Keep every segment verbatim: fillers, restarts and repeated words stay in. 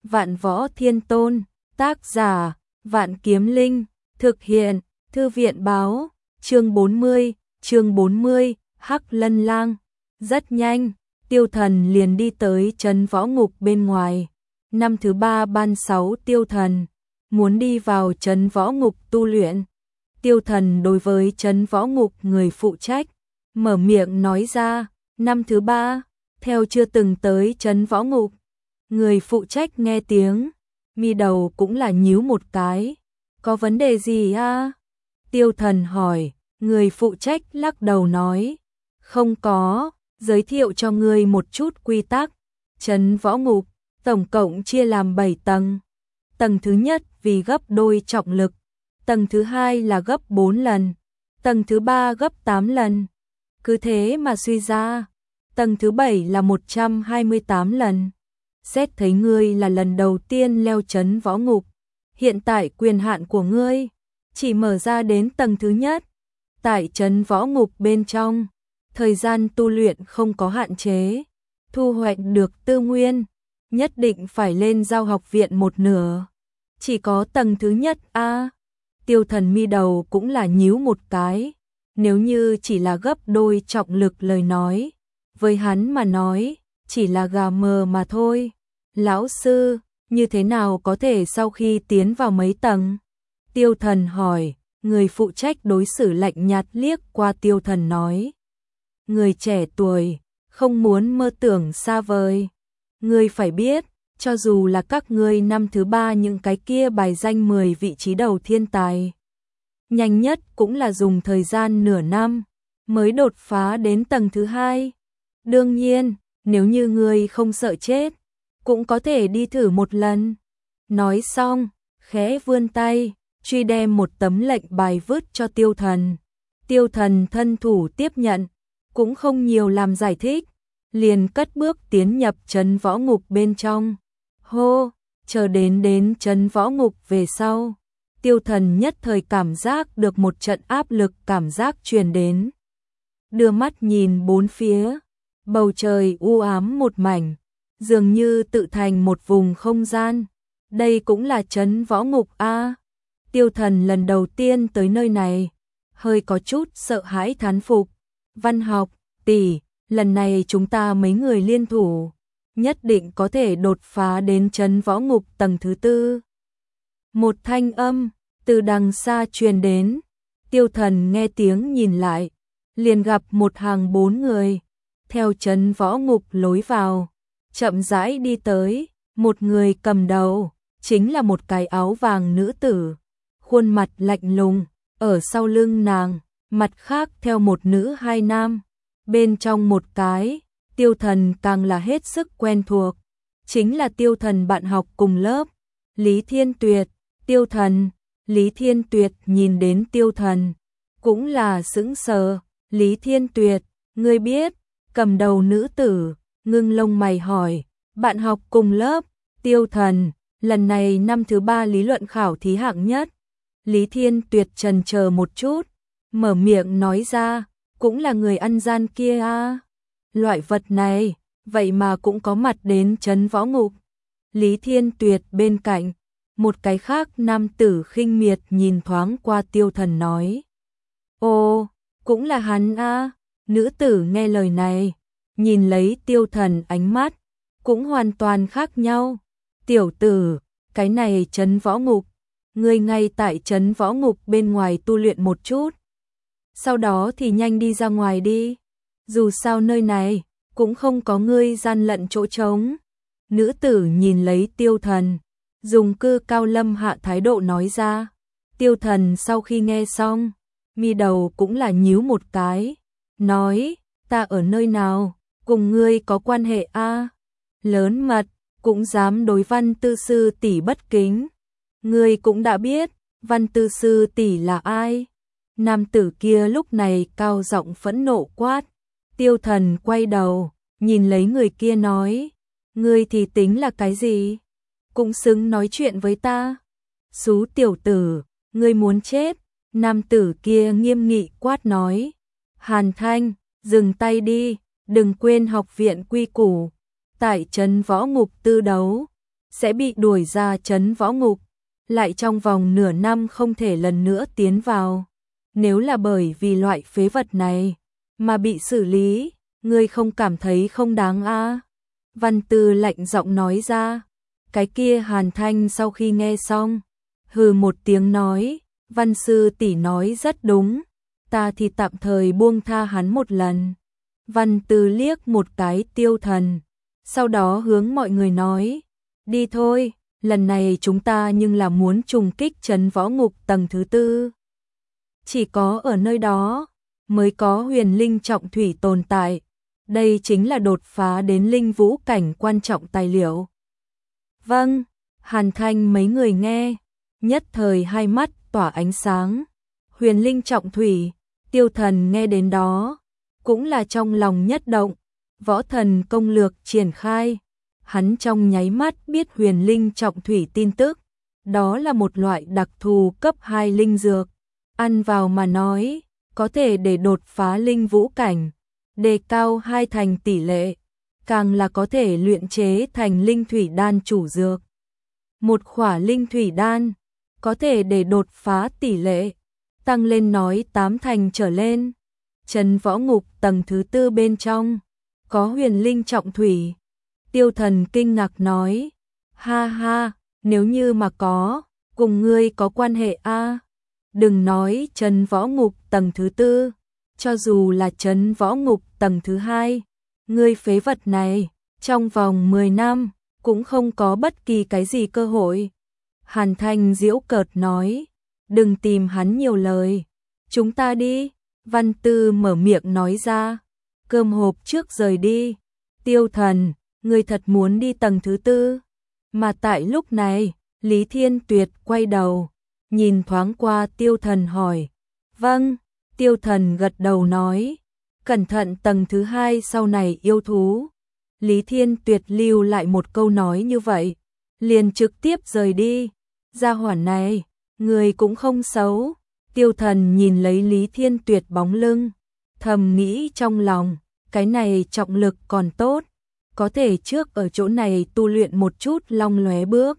Vạn Võ Thiên Tôn, tác giả, Vạn Kiếm Linh, thực hiện, Thư viện báo, chương bốn mươi, chương bốn mươi, Hắc Lân Lang. Rất nhanh, Tiêu Thần liền đi tới trấn võ ngục bên ngoài. Năm thứ ba ban sáu Tiêu Thần muốn đi vào trấn võ ngục tu luyện. Tiêu Thần đối với trấn võ ngục người phụ trách, mở miệng nói ra, năm thứ ba, theo chưa từng tới trấn võ ngục. Người phụ trách nghe tiếng, mi đầu cũng là nhíu một cái. Có vấn đề gì a? Tiêu Thần hỏi, người phụ trách lắc đầu nói, không có, giới thiệu cho ngươi một chút quy tắc. Trấn võ ngục, tổng cộng chia làm bảy tầng. Tầng thứ nhất vì gấp đôi trọng lực, tầng thứ hai là gấp bốn lần, tầng thứ ba gấp tám lần. Cứ thế mà suy ra, tầng thứ bảy là một trăm hai mươi tám lần. Xét thấy ngươi là lần đầu tiên leo trấn võ ngục, hiện tại quyền hạn của ngươi chỉ mở ra đến tầng thứ nhất. Tại trấn võ ngục bên trong, thời gian tu luyện không có hạn chế, thu hoạch được tư nguyên, nhất định phải lên giao học viện một nửa. Chỉ có tầng thứ nhất a. À, Tiêu Thần mi đầu cũng là nhíu một cái, nếu như chỉ là gấp đôi trọng lực lời nói, với hắn mà nói, chỉ là gà mờ mà thôi. Lão sư, như thế nào có thể sau khi tiến vào mấy tầng? Tiêu Thần hỏi, người phụ trách đối xử lạnh nhạt liếc qua Tiêu Thần nói. Người trẻ tuổi, không muốn mơ tưởng xa vời. Ngươi phải biết, cho dù là các ngươi năm thứ ba những cái kia bài danh mười vị trí đầu thiên tài, nhanh nhất cũng là dùng thời gian nửa năm mới đột phá đến tầng thứ hai. Đương nhiên, nếu như ngươi không sợ chết, cũng có thể đi thử một lần. Nói xong, khẽ vươn tay, truy đem một tấm lệnh bài vứt cho Tiêu Thần. Tiêu Thần thân thủ tiếp nhận, cũng không nhiều làm giải thích, liền cất bước tiến nhập trấn võ ngục bên trong. Hô, chờ đến đến trấn võ ngục về sau, Tiêu Thần nhất thời cảm giác được một trận áp lực cảm giác truyền đến. Đưa mắt nhìn bốn phía, bầu trời u ám một mảnh, dường như tự thành một vùng không gian. Đây cũng là trấn võ ngục a. À. Tiêu Thần lần đầu tiên tới nơi này, hơi có chút sợ hãi thán phục. Văn Học tỷ, lần này chúng ta mấy người liên thủ, nhất định có thể đột phá đến trấn võ ngục tầng thứ tư. Một thanh âm từ đằng xa truyền đến. Tiêu Thần nghe tiếng nhìn lại, liền gặp một hàng bốn người theo trấn võ ngục lối vào, chậm rãi đi tới. Một người cầm đầu chính là một cái áo vàng nữ tử, khuôn mặt lạnh lùng, ở sau lưng nàng, mặt khác theo một nữ hai nam. Bên trong một cái, Tiêu Thần càng là hết sức quen thuộc, chính là Tiêu Thần bạn học cùng lớp, Lý Thiên Tuyệt. Tiêu Thần, Lý Thiên Tuyệt nhìn đến Tiêu Thần, cũng là sững sờ. Lý Thiên Tuyệt, ngươi biết? Cầm đầu nữ tử, ngưng lông mày hỏi, bạn học cùng lớp. Tiêu Thần, lần này năm thứ ba lý luận khảo thí hạng nhất. Lý Thiên Tuyệt chần chờ một chút, mở miệng nói ra, cũng là người ăn gian kia a. À. Loại vật này, vậy mà cũng có mặt đến trấn võ ngục. Lý Thiên Tuyệt bên cạnh, một cái khác nam tử khinh miệt nhìn thoáng qua Tiêu Thần nói. Ồ, cũng là hắn a. À. Nữ tử nghe lời này, nhìn lấy Tiêu Thần ánh mắt, cũng hoàn toàn khác nhau. Tiểu tử, cái này trấn võ ngục, ngươi ngay tại trấn võ ngục bên ngoài tu luyện một chút. Sau đó thì nhanh đi ra ngoài đi. Dù sao nơi này cũng không có ngươi gian lận chỗ trống. Nữ tử nhìn lấy Tiêu Thần, dùng cư cao lâm hạ thái độ nói ra. Tiêu Thần sau khi nghe xong, mi đầu cũng là nhíu một cái, nói, ta ở nơi nào, cùng ngươi có quan hệ a? À? Lớn mật, cũng dám đối Văn Tư sư tỷ bất kính. Ngươi cũng đã biết, Văn Tư sư tỷ là ai? Nam tử kia lúc này cao giọng phẫn nộ quát. Tiêu Thần quay đầu, nhìn lấy người kia nói, ngươi thì tính là cái gì? Cũng xứng nói chuyện với ta? Xú tiểu tử, ngươi muốn chết? Nam tử kia nghiêm nghị quát nói. Hàn Thanh, dừng tay đi, đừng quên học viện quy củ. Tại trấn võ ngục tư đấu, sẽ bị đuổi ra trấn võ ngục, lại trong vòng nửa năm không thể lần nữa tiến vào. Nếu là bởi vì loại phế vật này mà bị xử lý, ngươi không cảm thấy không đáng a? Văn Tư lạnh giọng nói ra. Cái kia Hàn Thanh sau khi nghe xong, hừ một tiếng nói, Văn sư tỷ nói rất đúng, ta thì tạm thời buông tha hắn một lần. Văn Tư liếc một cái Tiêu Thần, sau đó hướng mọi người nói, đi thôi, lần này chúng ta nhưng là muốn trùng kích trấn võ ngục tầng thứ tư. Chỉ có ở nơi đó mới có huyền linh trọng thủy tồn tại, đây chính là đột phá đến linh vũ cảnh quan trọng tài liệu. Vâng, Hàn Thanh mấy người nghe, nhất thời hai mắt tỏa ánh sáng. Huyền linh trọng thủy, Tiêu Thần nghe đến đó, cũng là trong lòng nhất động, võ thần công lược triển khai. Hắn trong nháy mắt biết huyền linh trọng thủy tin tức, đó là một loại đặc thù cấp hai linh dược, ăn vào mà nói, có thể để đột phá linh vũ cảnh, đề cao hai thành tỷ lệ, càng là có thể luyện chế thành linh thủy đan chủ dược. Một khỏa linh thủy đan, có thể để đột phá tỷ lệ, tăng lên nói tám thành trở lên. Trấn võ ngục tầng thứ tư bên trong, có huyền linh trọng thủy. Tiêu Thần kinh ngạc nói, ha ha, nếu như mà có, cùng ngươi có quan hệ a. Đừng nói trấn võ ngục tầng thứ tư, cho dù là trấn võ ngục tầng thứ hai, ngươi phế vật này, trong vòng mười năm, cũng không có bất kỳ cái gì cơ hội. Hàn Thanh giễu cợt nói, đừng tìm hắn nhiều lời, chúng ta đi. Văn Tư mở miệng nói ra, cơm hộp trước rời đi. Tiêu Thần, ngươi thật muốn đi tầng thứ tư? Mà tại lúc này, Lý Thiên Tuyệt quay đầu, nhìn thoáng qua Tiêu Thần hỏi, vâng. Tiêu Thần gật đầu nói, cẩn thận tầng thứ hai sau này yêu thú. Lý Thiên Tuyệt lưu lại một câu nói như vậy, liền trực tiếp rời đi. Gia hỏa này, người cũng không xấu. Tiêu Thần nhìn lấy Lý Thiên Tuyệt bóng lưng, thầm nghĩ trong lòng, cái này trọng lực còn tốt, có thể trước ở chỗ này tu luyện một chút long lóe bước.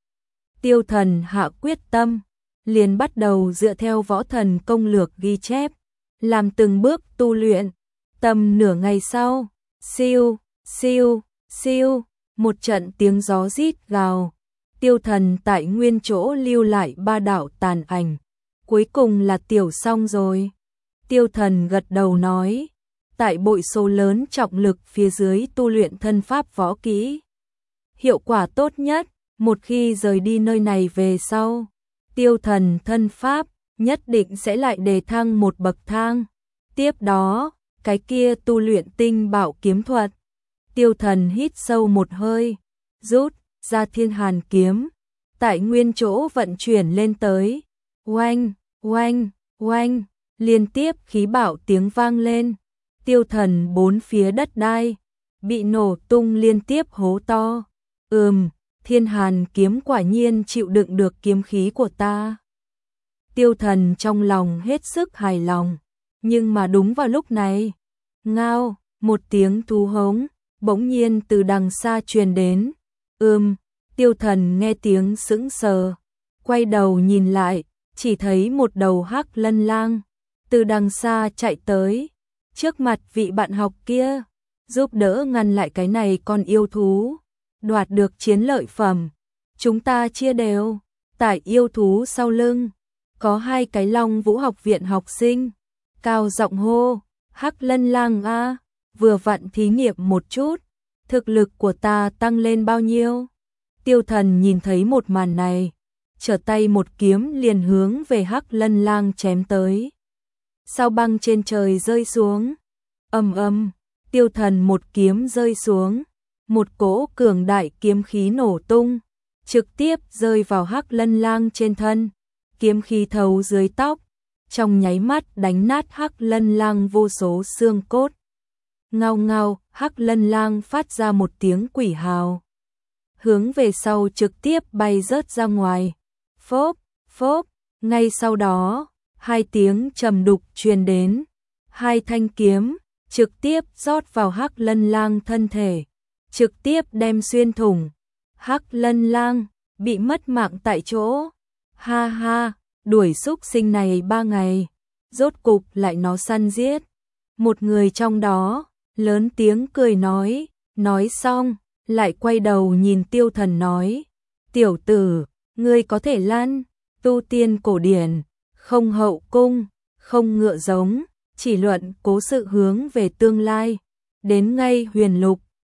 Tiêu Thần hạ quyết tâm, liền bắt đầu dựa theo võ thần công lược ghi chép, làm từng bước tu luyện. Tầm nửa ngày sau, siêu, siêu, siêu, một trận tiếng gió rít gào. Tiêu Thần tại nguyên chỗ lưu lại ba đạo tàn ảnh, cuối cùng là tiểu xong rồi. Tiêu Thần gật đầu nói, tại bội số lớn trọng lực phía dưới tu luyện thân pháp võ kỹ, hiệu quả tốt nhất. Một khi rời đi nơi này về sau, Tiêu Thần thân pháp nhất định sẽ lại đề thăng một bậc thang. Tiếp đó, cái kia tu luyện tinh bạo kiếm thuật. Tiêu Thần hít sâu một hơi, rút ra Thiên Hàn kiếm, tại nguyên chỗ vận chuyển lên tới. Oanh, oanh, oanh, liên tiếp khí bạo tiếng vang lên. Tiêu Thần bốn phía đất đai bị nổ tung liên tiếp hố to. Ừm, Thiên Hàn kiếm quả nhiên chịu đựng được kiếm khí của ta. Tiêu Thần trong lòng hết sức hài lòng, nhưng mà đúng vào lúc này, ngao, một tiếng thú hống bỗng nhiên từ đằng xa truyền đến. Ừm, Tiêu Thần nghe tiếng sững sờ, quay đầu nhìn lại, chỉ thấy một đầu hắc lân lang từ đằng xa chạy tới, trước mặt vị bạn học kia, giúp đỡ ngăn lại cái này con yêu thú, đoạt được chiến lợi phẩm. Chúng ta chia đều. Tại yêu thú sau lưng, có hai cái Long Vũ học viện học sinh, cao giọng hô, hắc lân lang a, vừa vặn thí nghiệm một chút, thực lực của ta tăng lên bao nhiêu. Tiêu Thần nhìn thấy một màn này, trở tay một kiếm liền hướng về hắc lân lang chém tới. Sao băng trên trời rơi xuống, ầm ầm, Tiêu Thần một kiếm rơi xuống, một cỗ cường đại kiếm khí nổ tung, trực tiếp rơi vào hắc lân lang trên thân, kiếm khí thấu dưới tóc, trong nháy mắt đánh nát hắc lân lang vô số xương cốt. Ngao ngao, hắc lân lang phát ra một tiếng quỷ hào, hướng về sau trực tiếp bay rớt ra ngoài. Phốp, phốp, ngay sau đó, hai tiếng trầm đục truyền đến, hai thanh kiếm trực tiếp rót vào hắc lân lang thân thể, trực tiếp đem xuyên thủng. Hắc Lân Lang bị mất mạng tại chỗ. Ha ha, đuổi xúc sinh này ba ngày, rốt cục lại nó săn giết. Một người trong đó lớn tiếng cười nói, nói xong, lại quay đầu nhìn Tiêu Thần nói, tiểu tử, ngươi có thể lăn, tu tiên cổ điển, không hậu cung, không ngựa giống, chỉ luận cố sự hướng về tương lai, đến ngay huyền lục,